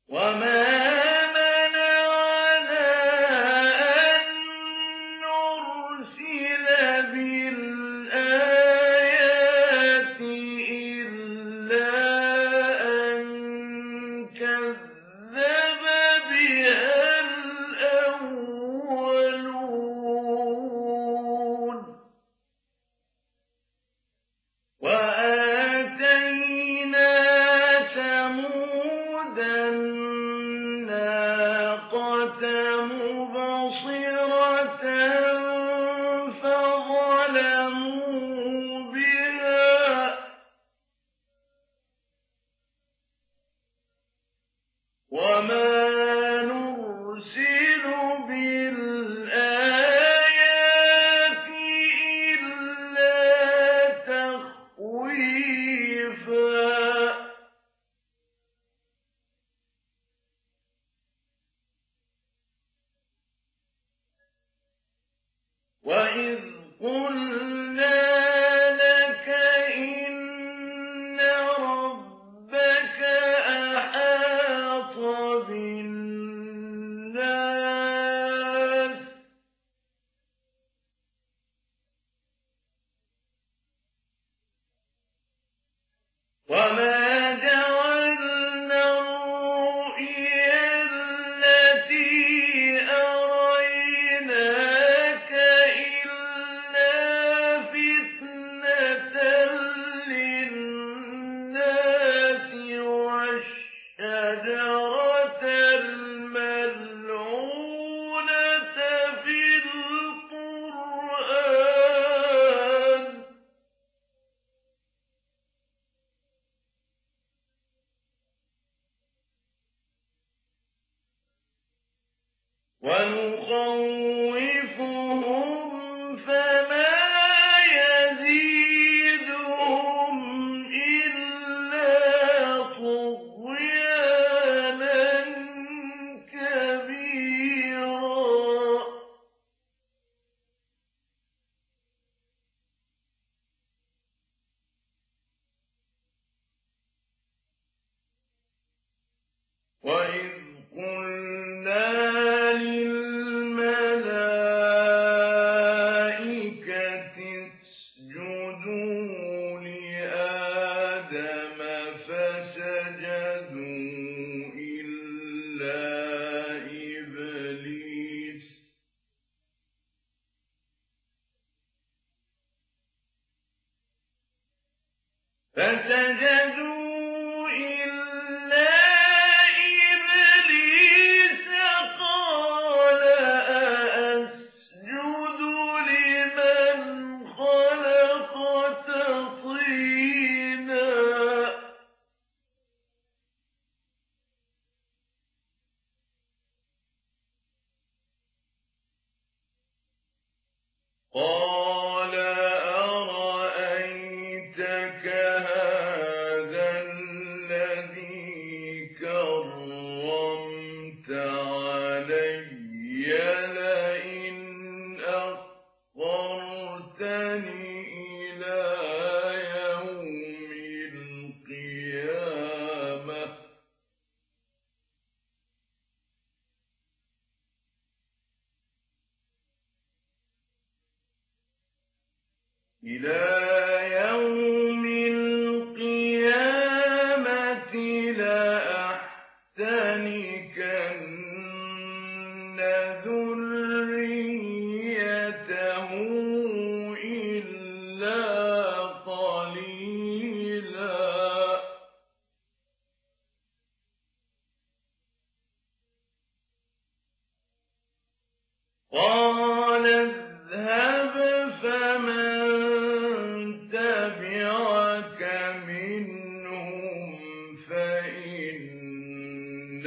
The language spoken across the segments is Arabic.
وما منعنا أن نرسل بالآيات إلا أن كذب بها الأولون وآتينا ثمود الناقة مبصرة فظلموا بها وما نرسل بالآيات إلا تخويفا وإذ قلنا لك إن ربك أحاط بالناس وما جعلنا الرؤيا التي أريناك إلا فتنة للناس والشجرة الملعونة في القرآن ونخوفهم فما يزيدهم إلا طغيانا كبيرا وإذ قلنا للملائكة اسجدوا لآدم فسجدوا إلا إبليس قال أأسجد لمن خلقت طينا قال أرأيتك هذا الذي كرمت علي لئن أخرتني إلى يوم القيامة لَأَحْتَنِكَنَّ ذُرِّيَّتَهُ إِلَّا قَلِيلًا قَالَ اذْهَبْ فَمَن تَبِعَكَ مِنْهُمْ فَإِنَّ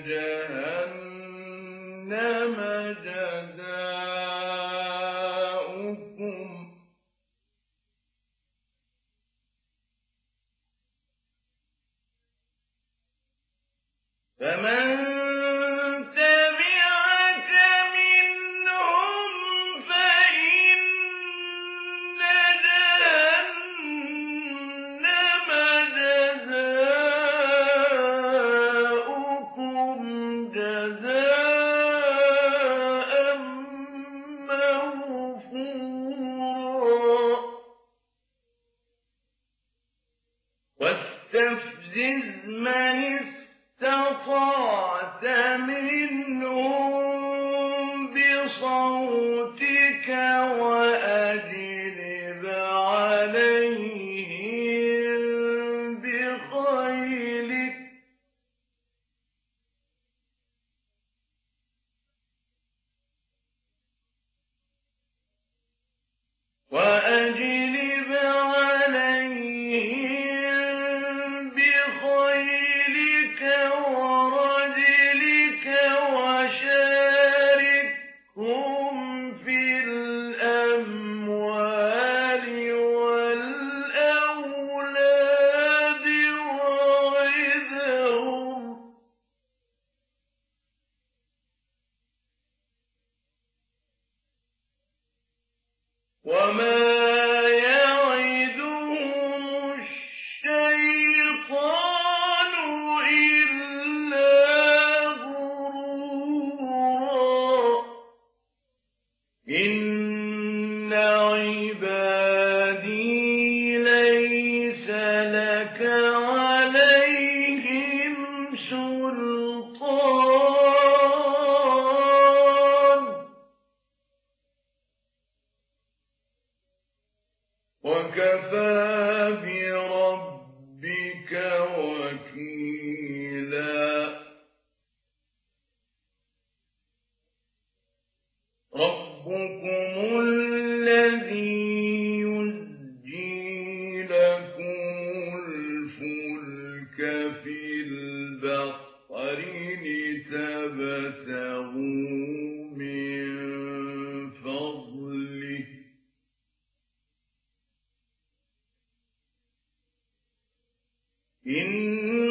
جَهَنَّمَ جَزَاؤُكُمْ فَمَن تَبِعَكَ مِنْهُمْ فَإِنَّ جَهَنَّمَ جَزَاؤُكُمْ من استطعت منهم بصوتك وأجلب عليهم بخيلك ورجلك وشاركهم في الأموال والأولاد وعدهم وما يعدهم الشيطان إلا غرورا إن عبادي ليس لك عليهم سلطان وكفى بربك وكيلا ربكم الذي يزجي لكم الفلك في البحر لتبتغوا من فضله إن